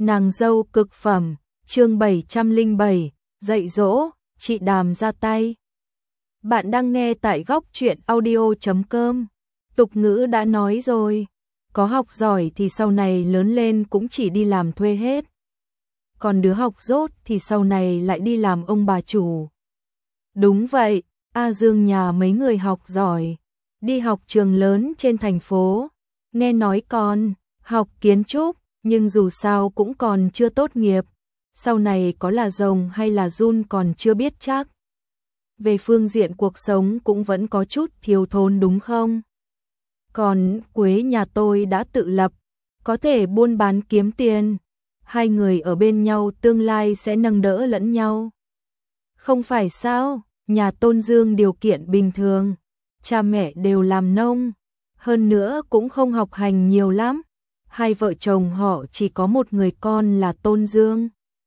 Nàng dâu cực phẩm, chương 707, dạy dỗ, chị Đàm ra tay. Bạn đang nghe tại góc truyện audio.com. Tục ngữ đã nói rồi, có học giỏi thì sau này lớn lên cũng chỉ đi làm thuê hết. Còn đứa học dốt thì sau này lại đi làm ông bà chủ. Đúng vậy, A Dương nhà mấy người học giỏi, đi học trường lớn trên thành phố, nghe nói còn học kiến trúc, nhưng dù sao cũng còn chưa tốt nghiệp, sau này có là rồng hay là giun còn chưa biết chắc. Về phương diện cuộc sống cũng vẫn có chút thiếu thốn đúng không? Còn Quế nhà tôi đã tự lập, có thể buôn bán kiếm tiền, hai người ở bên nhau tương lai sẽ nâng đỡ lẫn nhau. Không phải sao, nhà Tôn Dương điều kiện bình thường, cha mẹ đều làm nông, hơn nữa cũng không học hành nhiều lắm. Hai vợ chồng họ chỉ có một người con là Tôn Dương.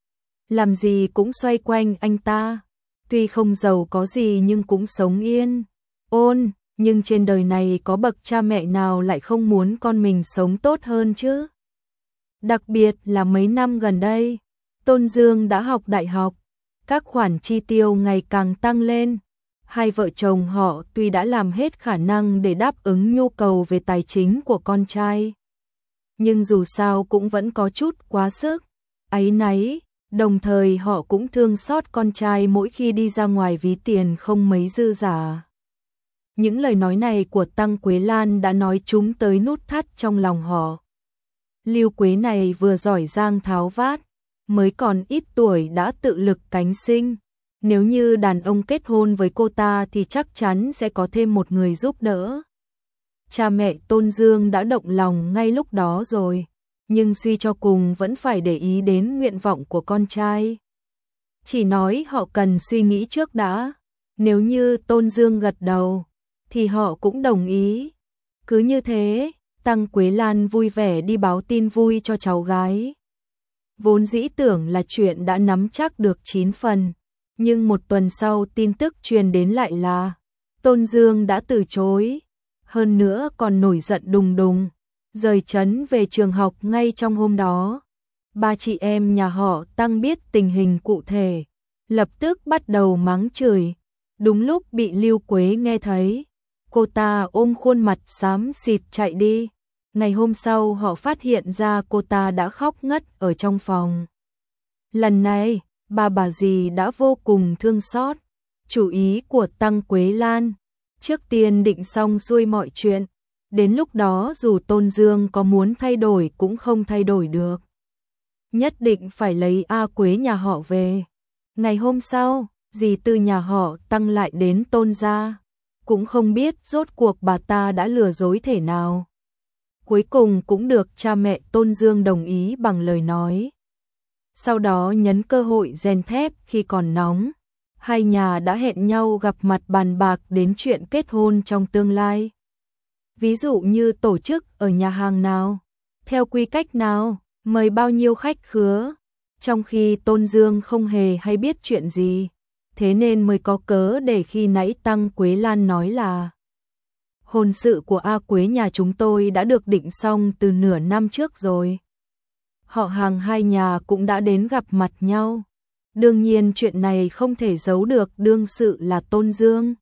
Làm gì cũng xoay quanh anh ta, tuy không giàu có gì nhưng cũng sống yên, ổn, nhưng trên đời này có bậc cha mẹ nào lại không muốn con mình sống tốt hơn chứ? Đặc biệt là mấy năm gần đây, Tôn Dương đã học đại học, các khoản chi tiêu ngày càng tăng lên. Hai vợ chồng họ tuy đã làm hết khả năng để đáp ứng nhu cầu về tài chính của con trai, nhưng dù sao cũng vẫn có chút quá sức, áy náy, đồng thời họ cũng thương xót con trai mỗi khi đi ra ngoài ví tiền không mấy dư giả. Những lời nói này của Tăng Quế Lan đã nói trúng tới nút thắt trong lòng họ. Lưu Quế này vừa giỏi giang tháo vát, mới còn ít tuổi đã tự lực cánh sinh. Nếu như đàn ông kết hôn với cô ta thì chắc chắn sẽ có thêm một người giúp đỡ. Cha mẹ Tôn Dương đã động lòng ngay lúc đó rồi, nhưng suy cho cùng vẫn phải để ý đến nguyện vọng của con trai. Chỉ nói họ cần suy nghĩ trước đã, nếu như Tôn Dương gật đầu, thì họ cũng đồng ý. Cứ như thế, Tăng Quế Lan vui vẻ đi báo tin vui cho cháu gái. Vốn dĩ tưởng là chuyện đã nắm chắc được 9 phần, nhưng một tuần sau tin tức truyền đến lại là Tôn Dương đã từ chối. Hơn nữa còn nổi giận đùng đùng, rời trấn về trường học ngay trong hôm đó. Ba chị em nhà họ Tăng biết tình hình cụ thể, lập tức bắt đầu mắng chửi. Đúng lúc bị Lưu Quế nghe thấy, cô ta ôm khuôn mặt xám xịt chạy đi. Ngày hôm sau họ phát hiện ra cô ta đã khóc ngất ở trong phòng. Lần này, bà dì đã vô cùng thương xót. Chủ ý của Tăng Quế Lan, trước tiên định xong xuôi mọi chuyện, đến lúc đó dù Tôn Dương có muốn thay đổi cũng không thay đổi được. Nhất định phải lấy A Quế nhà họ về. Ngày hôm sau, dì Tư nhà họ Tăng lại đến Tôn gia, cũng không biết rốt cuộc bà ta đã lừa dối thể nào. Cuối cùng cũng được cha mẹ Tôn Dương đồng ý bằng lời nói. Sau đó nhấn cơ hội rèn thép khi còn nóng. Hai nhà đã hẹn nhau gặp mặt bàn bạc đến chuyện kết hôn trong tương lai. Ví dụ như tổ chức ở nhà hàng nào, theo quy cách nào, mời bao nhiêu khách khứa. Trong khi Tôn Dương không hề hay biết chuyện gì, thế nên mới có cớ để khi nãy Tăng Quế Lan nói là hôn sự của A Quế nhà chúng tôi đã được định xong từ nửa năm trước rồi. Họ hàng hai nhà cũng đã đến gặp mặt nhau. Đương nhiên chuyện này không thể giấu được đương sự là Tôn Dương.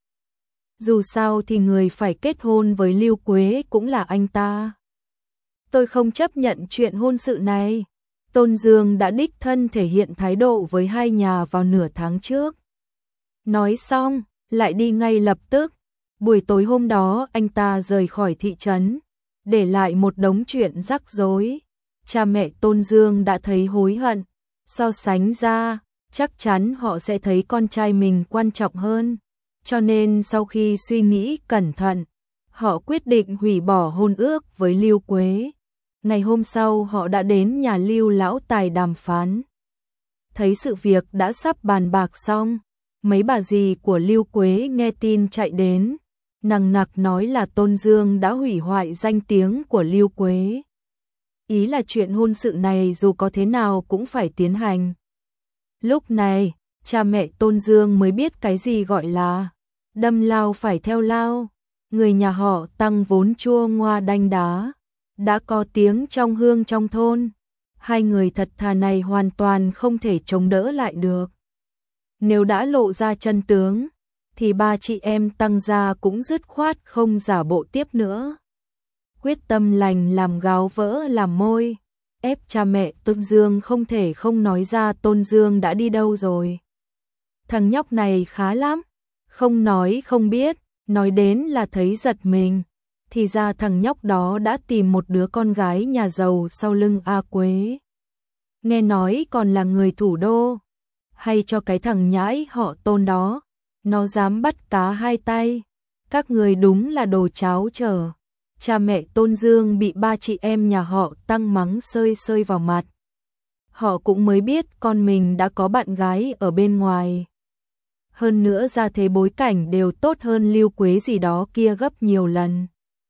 Dù sao thì người phải kết hôn với Lưu Quế cũng là anh ta. Tôi không chấp nhận chuyện hôn sự này. Tôn Dương đã đích thân thể hiện thái độ với hai nhà vào nửa tháng trước. Nói xong, lại đi ngay lập tức. Buổi tối hôm đó anh ta rời khỏi thị trấn, để lại một đống chuyện rắc rối. Cha mẹ Tôn Dương đã thấy hối hận. So sánh ra, chắc chắn họ sẽ thấy con trai mình quan trọng hơn. Cho nên sau khi suy nghĩ cẩn thận, họ quyết định hủy bỏ hôn ước với Lưu Quế. Ngày hôm sau họ đã đến nhà Lưu lão tài đàm phán. Thấy sự việc đã sắp bàn bạc xong, mấy bà dì của Lưu Quế nghe tin chạy đến, nằng nặc nói là Tôn Dương đã hủy hoại danh tiếng của Lưu Quế. Ý là chuyện hôn sự này dù có thế nào cũng phải tiến hành. Lúc này, cha mẹ Tôn Dương mới biết cái gì gọi là đâm lao phải theo lao. Người nhà họ Tăng vốn chua ngoa đanh đá, đã có tiếng trong hương trong thôn. Hai người thật thà này hoàn toàn không thể chống đỡ lại được. Nếu đã lộ ra chân tướng, thì ba chị em Tăng gia cũng dứt khoát không giả bộ tiếp nữa. Quyết tâm lành làm gáo vỡ làm môi, ép cha mẹ Tôn Dương không thể không nói ra Tôn Dương đã đi đâu rồi. Thằng nhóc này khá lắm, không nói không biết, nói đến là thấy giật mình. Thì ra thằng nhóc đó đã tìm một đứa con gái nhà giàu sau lưng A Quế. Nghe nói còn là người thủ đô. Hay cho cái thằng nhãi họ Tôn đó, nó dám bắt cá hai tay. Các người đúng là đồ cháo trở. Cha mẹ Tôn Dương bị ba chị em nhà họ Tăng mắng sơi sơi vào mặt. Họ cũng mới biết con mình đã có bạn gái ở bên ngoài. Hơn nữa ra thế bối cảnh đều tốt hơn Lưu Quế gì đó kia gấp nhiều lần.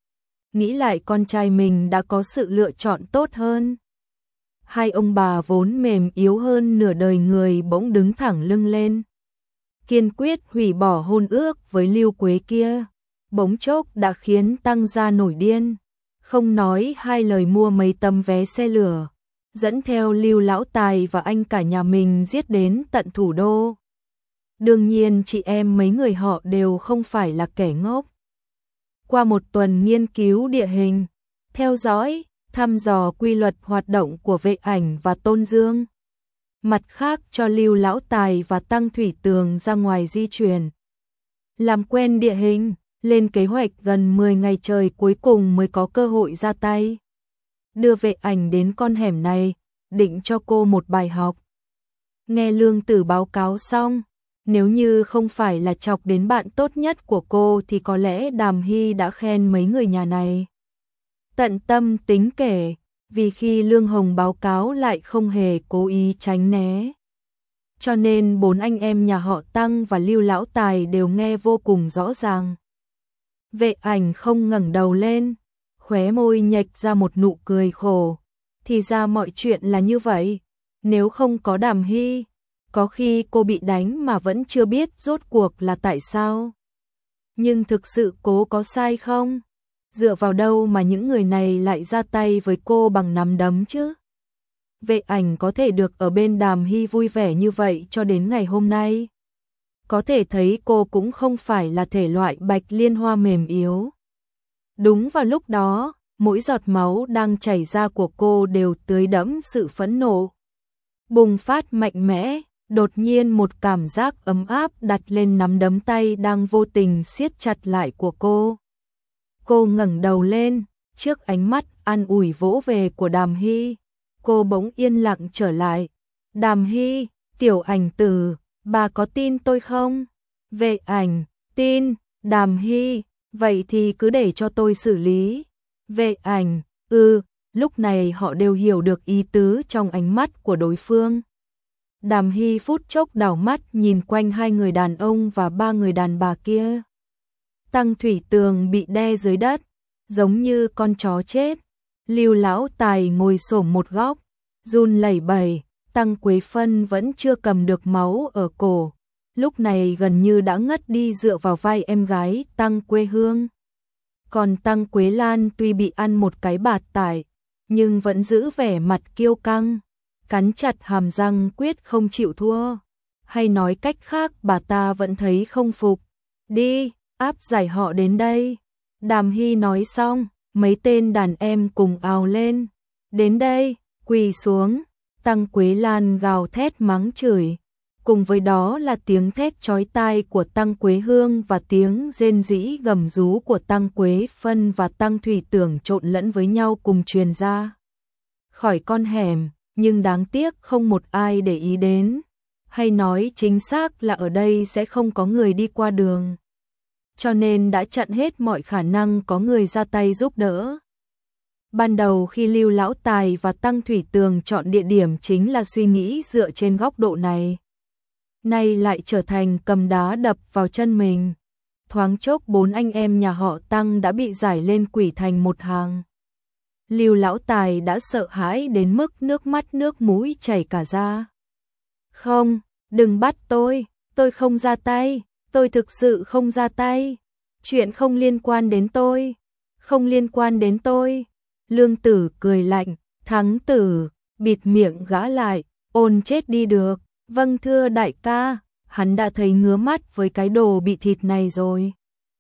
Nghĩ lại con trai mình đã có sự lựa chọn tốt hơn. Hai ông bà vốn mềm yếu hơn nửa đời người bỗng đứng thẳng lưng lên. Kiên quyết hủy bỏ hôn ước với Lưu Quế kia. Bỗng chốc đã khiến Tăng gia nổi điên. Không nói hai lời mua mấy tấm vé xe lửa. Dẫn theo Lưu Lão Tài và anh cả nhà mình giết đến tận thủ đô. Đương nhiên chị em mấy người họ đều không phải là kẻ ngốc. Qua một tuần nghiên cứu địa hình, theo dõi, thăm dò quy luật hoạt động của Vệ Ảnh và Tôn Dương. Mặt khác cho Lưu Lão Tài và Tăng Thủy Tường ra ngoài di chuyển. Làm quen địa hình, lên kế hoạch gần 10 ngày trời cuối cùng mới có cơ hội ra tay. Đưa Vệ Ảnh đến con hẻm này, định cho cô một bài học. Nghe Lương Tử báo cáo xong, nếu như không phải là chọc đến bạn tốt nhất của cô thì có lẽ Đàm Hy đã khen mấy người nhà này. Tận tâm tính kể, vì khi Lương Hồng báo cáo lại không hề cố ý tránh né. Cho nên bốn anh em nhà họ Tăng và Lưu Lão Tài đều nghe vô cùng rõ ràng. Vệ Ảnh không ngẩng đầu lên, khóe môi nhếch ra một nụ cười khổ. Thì ra mọi chuyện là như vậy, nếu không có Đàm Hy, có khi cô bị đánh mà vẫn chưa biết rốt cuộc là tại sao. Nhưng thực sự cô có sai không? Dựa vào đâu mà những người này lại ra tay với cô bằng nắm đấm chứ? Vệ Ảnh có thể được ở bên Đàm Hy vui vẻ như vậy cho đến ngày hôm nay. Có thể thấy cô cũng không phải là thể loại bạch liên hoa mềm yếu. Đúng vào lúc đó, mỗi giọt máu đang chảy ra của cô đều tưới đẫm sự phẫn nộ. Bùng phát mạnh mẽ, đột nhiên một cảm giác ấm áp đặt lên nắm đấm tay đang vô tình siết chặt lại của cô. Cô ngẩng đầu lên, trước ánh mắt an ủi vỗ về của Đàm Hy, cô bỗng yên lặng trở lại. Đàm Hy, Tiểu Ảnh Tử, bà có tin tôi không? Vệ Ảnh, tin. Đàm Hy, vậy thì cứ để cho tôi xử lý. Vệ Ảnh, lúc này họ đều hiểu được ý tứ trong ánh mắt của đối phương. Đàm Hy phút chốc đảo mắt nhìn quanh hai người đàn ông và ba người đàn bà kia. Tăng Thủy Tường bị đè dưới đất, giống như con chó chết. Lưu Lão Tài ngồi xổm một góc, run lẩy bẩy. Tăng Quế Phân vẫn chưa cầm được máu ở cổ, lúc này gần như đã ngất đi dựa vào vai em gái Tăng Quế Hương. Còn Tăng Quế Lan tuy bị ăn một cái bạt tải, nhưng vẫn giữ vẻ mặt kiêu căng, cắn chặt hàm răng quyết không chịu thua. Hay nói cách khác bà ta vẫn thấy không phục. Đi, áp giải họ đến đây. Đàm Hy nói xong, mấy tên đàn em cùng ào lên. Đến đây, quỳ xuống. Tăng Quế Lan gào thét mắng chửi. Cùng với đó là tiếng thét chói tai của Tăng Quế Hương và tiếng rên rỉ gầm rú của Tăng Quế Phân và Tăng Thủy Tường trộn lẫn với nhau cùng truyền ra khỏi con hẻm, nhưng đáng tiếc không một ai để ý đến. Hay nói chính xác là ở đây sẽ không có người đi qua đường. Cho nên đã chặn hết mọi khả năng có người ra tay giúp đỡ. Ban đầu khi Lưu Lão Tài và Tăng Thủy Tường chọn địa điểm chính là suy nghĩ dựa trên góc độ này. Nay lại trở thành cầm đá đập vào chân mình. Thoáng chốc bốn anh em nhà họ Tăng đã bị giải lên quỷ thành một hàng. Lưu Lão Tài đã sợ hãi đến mức nước mắt nước mũi chảy cả ra. Không, đừng bắt tôi không ra tay, tôi thực sự không ra tay. Chuyện không liên quan đến tôi, không liên quan đến tôi. Lương Tử cười lạnh, Thắng Tử, bịt miệng gã lại, ôn chết đi được. Vâng thưa đại ca, hắn đã thấy ngứa mắt với cái đồ bị thịt này rồi.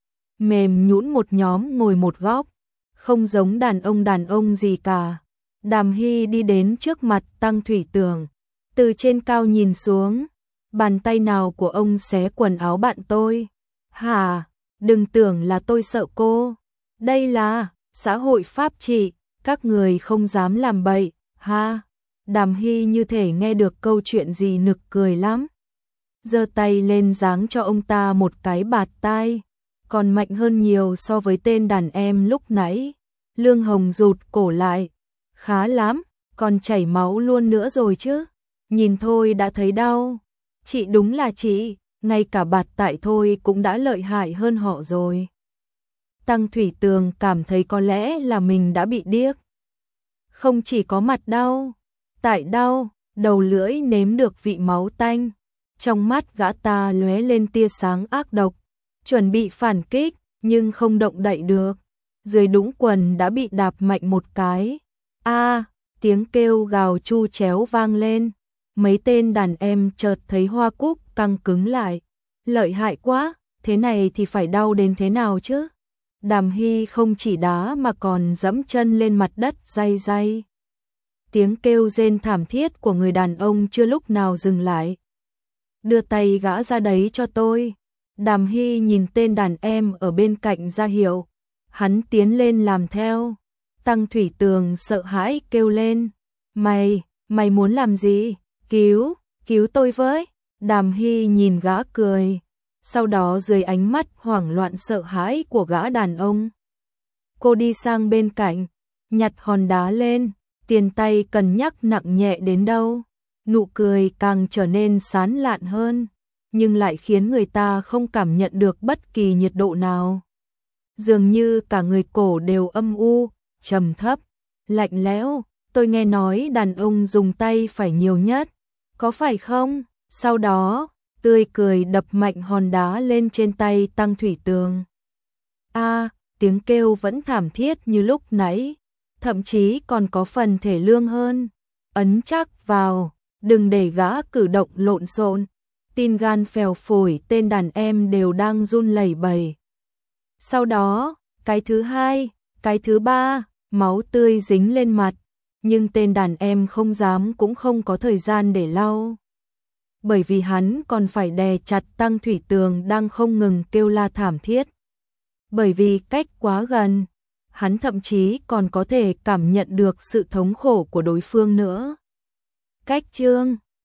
Mềm nhũn một nhóm ngồi một góc, không giống đàn ông gì cả. Đàm Hy đi đến trước mặt Tăng Thủy Tường, từ trên cao nhìn xuống, bàn tay nào của ông xé quần áo bạn tôi. Hả, đừng tưởng là tôi sợ cô, đây là xã hội pháp trị, các người không dám làm bậy, ha. Đàm Hy như thể nghe được câu chuyện gì nực cười lắm. Giơ tay lên giáng cho ông ta một cái bạt tai, còn mạnh hơn nhiều so với tên đàn em lúc nãy. Lương Hồng rụt cổ lại, khá lắm, còn chảy máu luôn nữa rồi chứ. Nhìn thôi đã thấy đau. Chị đúng là chị, ngay cả bạt tại thôi cũng đã lợi hại hơn họ rồi. Tăng Thủy Tường cảm thấy có lẽ là mình đã bị điếc. Không chỉ có mặt đau, tại đau, đầu lưỡi nếm được vị máu tanh. Trong mắt gã ta lóe lên tia sáng ác độc, chuẩn bị phản kích, nhưng không động đậy được. Dưới đũng quần đã bị đạp mạnh một cái. A, tiếng kêu gào chu chéo vang lên. Mấy tên đàn em chợt thấy hoa cúc căng cứng lại. Lợi hại quá, thế này thì phải đau đến thế nào chứ? Đàm Hy không chỉ đá mà còn dẫm chân lên mặt đất day day. Tiếng kêu rên thảm thiết của người đàn ông chưa lúc nào dừng lại. Đưa tay gã ra đấy cho tôi. Đàm Hy nhìn tên đàn em ở bên cạnh ra hiệu. Hắn tiến lên làm theo. Tăng Thủy Tường sợ hãi kêu lên. Mày muốn làm gì? Cứu tôi với. Đàm Hy nhìn gã cười. Sau đó dưới ánh mắt hoảng loạn sợ hãi của gã đàn ông, cô đi sang bên cạnh, nhặt hòn đá lên, tiền tay cân nhắc nặng nhẹ đến đâu. Nụ cười càng trở nên sán lạn hơn, nhưng lại khiến người ta không cảm nhận được bất kỳ nhiệt độ nào. Dường như cả người cổ đều âm u, trầm thấp, lạnh lẽo. Tôi nghe nói đàn ông dùng tay phải nhiều nhất, có phải không? Sau đó, tươi cười đập mạnh hòn đá lên trên tay Tăng Thủy Tường. A, tiếng kêu vẫn thảm thiết như lúc nãy, thậm chí còn có phần thể lương hơn. Ấn chắc vào, đừng để gã cử động lộn xộn. Tin gan phèo phổi tên đàn em đều đang run lẩy bẩy. Sau đó, cái thứ hai, cái thứ ba, máu tươi dính lên mặt, nhưng tên đàn em không dám cũng không có thời gian để lau. Bởi vì hắn còn phải đè chặt Tăng Thủy Tường đang không ngừng kêu la thảm thiết. Bởi vì cách quá gần, hắn thậm chí còn có thể cảm nhận được sự thống khổ của đối phương nữa. Cách chương